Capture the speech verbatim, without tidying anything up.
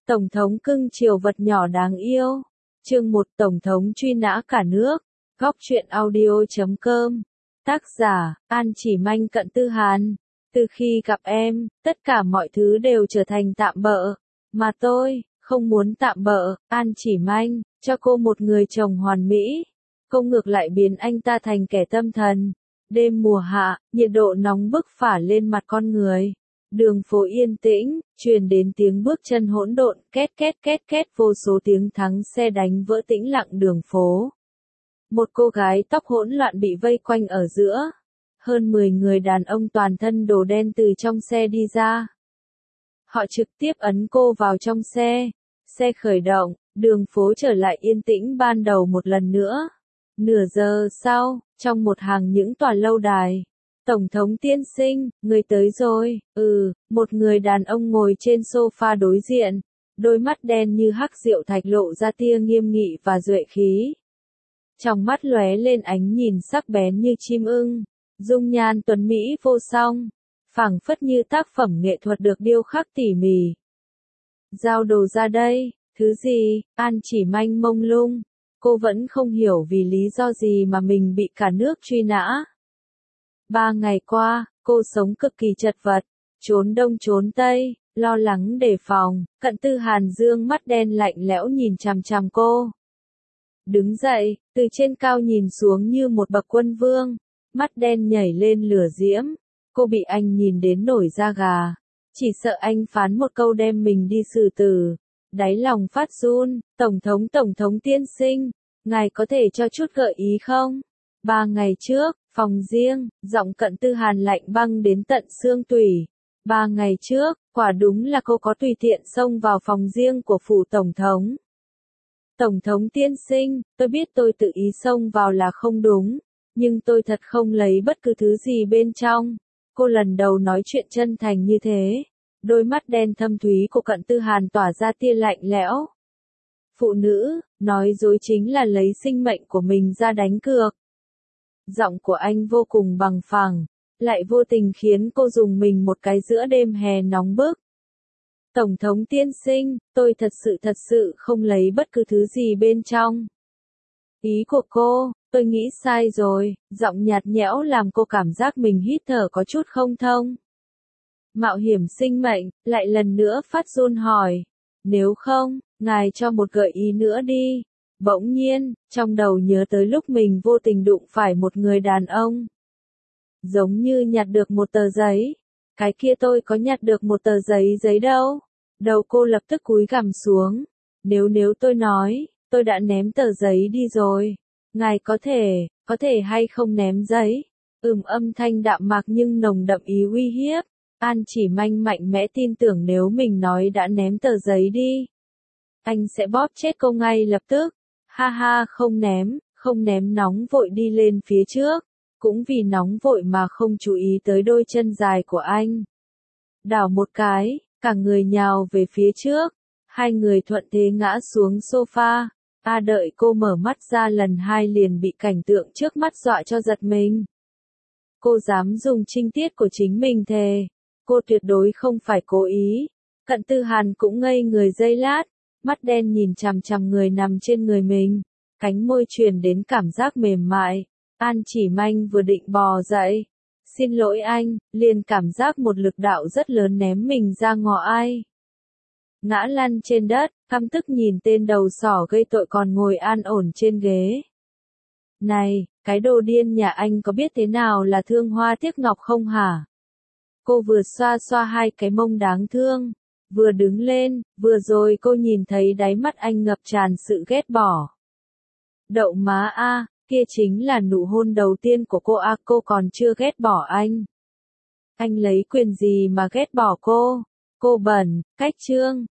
Tổng thống cưng chiều vật nhỏ đáng yêu. Chương một Tổng thống truy nã cả nước. Góc truyện audio chấm com. Tác giả, An Chỉ Manh Cận Tư Hàn. Từ khi gặp em, tất cả mọi thứ đều trở thành tạm bợ. Mà tôi, không muốn tạm bợ, An Chỉ Manh, cho cô một người chồng hoàn mỹ. Cô ngược lại biến anh ta thành kẻ tâm thần. Đêm mùa hạ, nhiệt độ nóng bức phả lên mặt con người. Đường phố yên tĩnh, truyền đến tiếng bước chân hỗn độn, két két két két vô số tiếng thắng xe đánh vỡ tĩnh lặng đường phố. Một cô gái tóc hỗn loạn bị vây quanh ở giữa. Hơn mười người đàn ông toàn thân đồ đen từ trong xe đi ra. Họ trực tiếp ấn cô vào trong xe. Xe khởi động, đường phố trở lại yên tĩnh ban đầu một lần nữa. Nửa giờ sau, trong một hàng những tòa lâu đài. Tổng thống tiên sinh, người tới rồi, ừ, một người đàn ông ngồi trên sofa đối diện, đôi mắt đen như hắc rượu thạch lộ ra tia nghiêm nghị và duệ khí. Trong mắt lóe lên ánh nhìn sắc bén như chim ưng, dung nhan tuấn mỹ vô song, phảng phất như tác phẩm nghệ thuật được điêu khắc tỉ mỉ. Giao đồ ra đây, thứ gì? An Chỉ Manh mông lung, cô vẫn không hiểu vì lý do gì mà mình bị cả nước truy nã. Ba ngày qua, cô sống cực kỳ chật vật, trốn đông trốn tây, lo lắng đề phòng. Cận Tư Hàn dương mắt đen lạnh lẽo nhìn chằm chằm cô. Đứng dậy, từ trên cao nhìn xuống như một bậc quân vương, mắt đen nhảy lên lửa diễm. Cô bị anh nhìn đến nổi da gà, chỉ sợ anh phán một câu đem mình đi xử tử. Đáy lòng phát run. Tổng thống tổng thống tiên sinh, ngài có thể cho chút gợi ý không? Ba ngày trước, phòng riêng, giọng Cận Tư Hàn lạnh băng đến tận xương tủy. Ba ngày trước, quả đúng là cô có tùy tiện xông vào phòng riêng của phủ tổng thống. Tổng thống tiên sinh, tôi biết tôi tự ý xông vào là không đúng, nhưng tôi thật không lấy bất cứ thứ gì bên trong. Cô lần đầu nói chuyện chân thành như thế. Đôi mắt đen thâm thúy của Cận Tư Hàn tỏa ra tia lạnh lẽo. Phụ nữ, nói dối chính là lấy sinh mệnh của mình ra đánh cược. Giọng của anh vô cùng bằng phẳng, lại vô tình khiến cô dùng mình một cái giữa đêm hè nóng bức. Tổng thống tiên sinh, tôi thật sự thật sự không lấy bất cứ thứ gì bên trong. Ý của cô, tôi nghĩ sai rồi. Giọng nhạt nhẽo làm cô cảm giác mình hít thở có chút không thông. Mạo hiểm sinh mệnh, lại lần nữa phát run hỏi. Nếu không, ngài cho một gợi ý nữa đi. Bỗng nhiên, trong đầu nhớ tới lúc mình vô tình đụng phải một người đàn ông. Giống như nhặt được một tờ giấy. Cái kia tôi có nhặt được một tờ giấy giấy đâu. Đầu cô lập tức cúi gằm xuống. Nếu nếu tôi nói, tôi đã ném tờ giấy đi rồi. Ngài có thể, có thể hay không ném giấy? Ừm âm thanh đạm mạc nhưng nồng đậm ý uy hiếp. An Chỉ Manh mạnh mẽ tin tưởng nếu mình nói đã ném tờ giấy đi, anh sẽ bóp chết cô ngay lập tức. Ha ha, không ném, không ném. Nóng vội đi lên phía trước, cũng vì nóng vội mà không chú ý tới đôi chân dài của anh. Đảo một cái, cả người nhào về phía trước, hai người thuận thế ngã xuống sofa. A đợi cô mở mắt ra lần hai liền bị cảnh tượng trước mắt dọa cho giật mình. Cô dám dùng trinh tiết của chính mình thề. Cô tuyệt đối không phải cố ý. Cận Tư Hàn cũng ngây người giây lát, mắt đen nhìn chằm chằm người nằm trên người mình, cánh môi truyền đến cảm giác mềm mại. An Chỉ Manh vừa định bò dậy, xin lỗi anh, liền cảm giác một lực đạo rất lớn ném mình ra ngõ ai. Ngã lăn trên đất, căm tức nhìn tên đầu sỏ gây tội còn ngồi an ổn trên ghế. Này, cái đồ điên nhà anh có biết thế nào là thương hoa tiếc ngọc không hả? Cô vừa xoa xoa hai cái mông đáng thương, vừa đứng lên, vừa rồi cô nhìn thấy đáy mắt anh ngập tràn sự ghét bỏ. Đậu má a, kia chính là nụ hôn đầu tiên của cô a, cô còn chưa ghét bỏ anh. Anh lấy quyền gì mà ghét bỏ cô? Cô bẩn, cách trương,